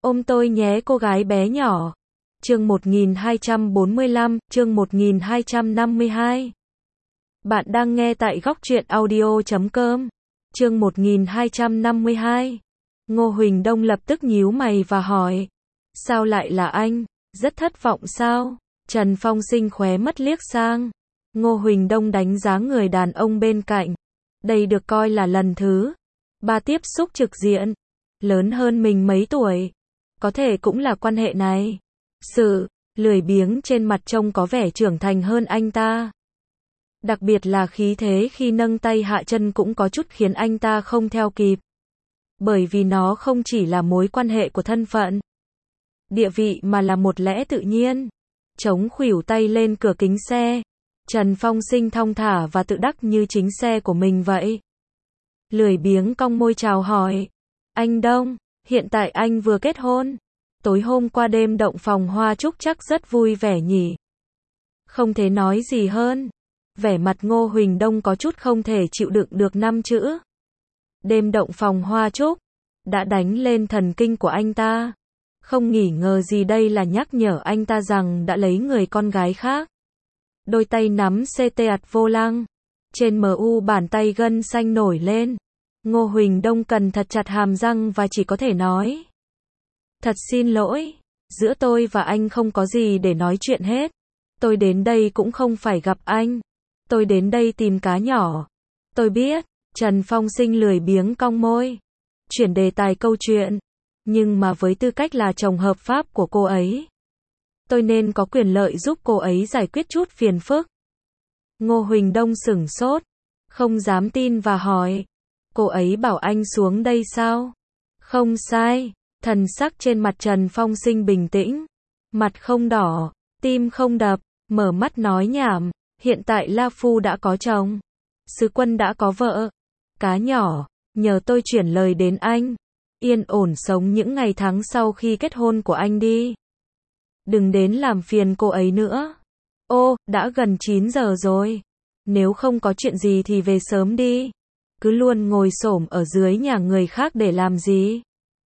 Ôm tôi nhé cô gái bé nhỏ. Chương 1245, chương 1252. Bạn đang nghe tại góc truyện audio.com. Chương 1252. Ngô Huỳnh Đông lập tức nhíu mày và hỏi. Sao lại là anh? Rất thất vọng sao? Trần Phong Sinh khóe mắt liếc sang. Ngô Huỳnh Đông đánh giá người đàn ông bên cạnh. Đây được coi là lần thứ 3 tiếp xúc trực diện. Lớn hơn mình mấy tuổi. Có thể cũng là quan hệ này. Sự lười biếng trên mặt trông có vẻ trưởng thành hơn anh ta. Đặc biệt là khí thế khi nâng tay hạ chân cũng có chút khiến anh ta không theo kịp. Bởi vì nó không chỉ là mối quan hệ của thân phận, địa vị mà là một lẽ tự nhiên. Chống khuỷu tay lên cửa kính xe. Trần Phong Sinh thong thả và tự đắc như chính xe của mình vậy. Lười biếng cong môi chào hỏi. Anh Đông, hiện tại anh vừa kết hôn. Tối hôm qua đêm động phòng hoa trúc chắc rất vui vẻ nhỉ. Không thể nói gì hơn. Vẻ mặt Ngô Huỳnh Đông có chút không thể chịu đựng được 5 chữ. Đêm động phòng hoa trúc đã đánh lên thần kinh của anh ta. Không nghỉ ngờ gì đây là nhắc nhở anh ta rằng đã lấy người con gái khác. Đôi tay nắm CT vô lăng. Trên MU bàn tay gân xanh nổi lên. Ngô Huỳnh Đông cần thật chặt hàm răng và chỉ có thể nói. Thật xin lỗi. Giữa tôi và anh không có gì để nói chuyện hết. Tôi đến đây cũng không phải gặp anh. Tôi đến đây tìm cá nhỏ. Tôi biết. Trần Phong Sinh lười biếng cong môi. Chuyển đề tài câu chuyện. Nhưng mà với tư cách là chồng hợp pháp của cô ấy, tôi nên có quyền lợi giúp cô ấy giải quyết chút phiền phức. Ngô Huỳnh Đông sửng sốt. Không dám tin và hỏi. Cô ấy bảo anh xuống đây sao? Không sai. Thần sắc trên mặt Trần Phong Sinh bình tĩnh. Mặt không đỏ, tim không đập, mở mắt nói nhảm. Hiện tại La Phu đã có chồng. Sứ Quân đã có vợ. Cá nhỏ, nhờ tôi chuyển lời đến anh. Yên ổn sống những ngày tháng sau khi kết hôn của anh đi. Đừng đến làm phiền cô ấy nữa. Ô, đã gần 9 giờ rồi. Nếu không có chuyện gì thì về sớm đi. Cứ luôn ngồi xổm ở dưới nhà người khác để làm gì.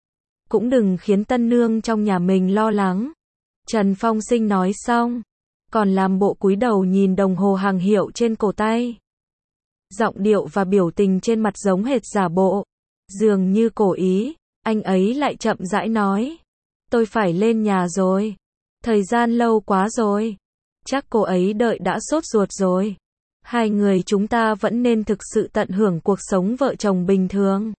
Cũng đừng khiến tân nương trong nhà mình lo lắng. Trần Phong Sinh nói xong. Còn làm bộ cúi đầu nhìn đồng hồ hàng hiệu trên cổ tay. Giọng điệu và biểu tình trên mặt giống hệt giả bộ. Dường như cố ý. Anh ấy lại chậm rãi nói. Tôi phải lên nhà rồi. Thời gian lâu quá rồi. Chắc cô ấy đợi đã sốt ruột rồi. Hai người chúng ta vẫn nên thực sự tận hưởng cuộc sống vợ chồng bình thường.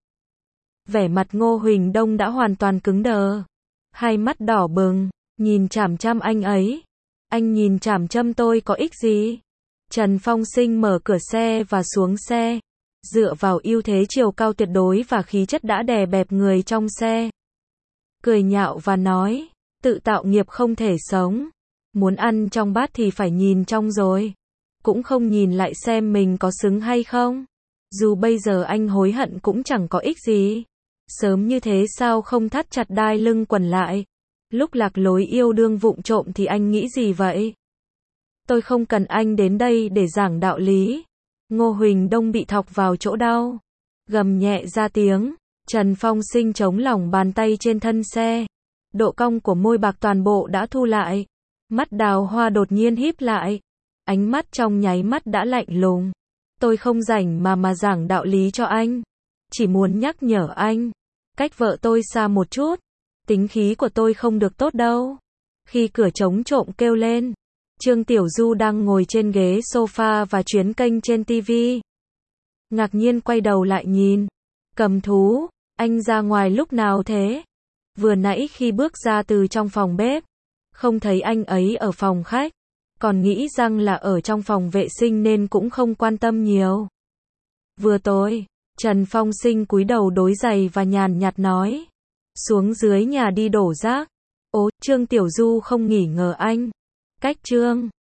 Vẻ mặt Ngô Huỳnh Đông đã hoàn toàn cứng đờ. Hai mắt đỏ bừng, nhìn chằm chằm anh ấy. Anh nhìn chằm chằm tôi có ích gì? Trần Phong Sinh mở cửa xe và xuống xe. Dựa vào ưu thế chiều cao tuyệt đối và khí chất đã đè bẹp người trong xe. Cười nhạo và nói, tự tạo nghiệp không thể sống. Muốn ăn trong bát thì phải nhìn trong rồi. Cũng không nhìn lại xem mình có xứng hay không. Dù bây giờ anh hối hận cũng chẳng có ích gì. Sớm như thế sao không thắt chặt đai lưng quần lại. Lúc lạc lối yêu đương vụng trộm thì anh nghĩ gì vậy? Tôi không cần anh đến đây để giảng đạo lý. Ngô Huỳnh Đông bị thọc vào chỗ đau. Gầm nhẹ ra tiếng. Trần Phong Sinh chống lỏng bàn tay trên thân xe. Độ cong của môi bạc toàn bộ đã thu lại. Mắt đào hoa đột nhiên híp lại. Ánh mắt trong nháy mắt đã lạnh lùng. Tôi không rảnh mà giảng đạo lý cho anh. Chỉ muốn nhắc nhở anh. Cách vợ tôi xa một chút. Tính khí của tôi không được tốt đâu. Khi cửa trống trộm kêu lên. Trương Tiểu Du đang ngồi trên ghế sofa và chuyến kênh trên TV. Ngạc nhiên quay đầu lại nhìn. Cầm thú, anh ra ngoài lúc nào thế? Vừa nãy khi bước ra từ trong phòng bếp. Không thấy anh ấy ở phòng khách. Còn nghĩ rằng là ở trong phòng vệ sinh nên cũng không quan tâm nhiều. Vừa tối, Trần Phong Sinh cúi đầu đối giày và nhàn nhạt nói. Xuống dưới nhà đi đổ rác. Ố, Trương Tiểu Du không nghỉ ngờ anh. Cách Trương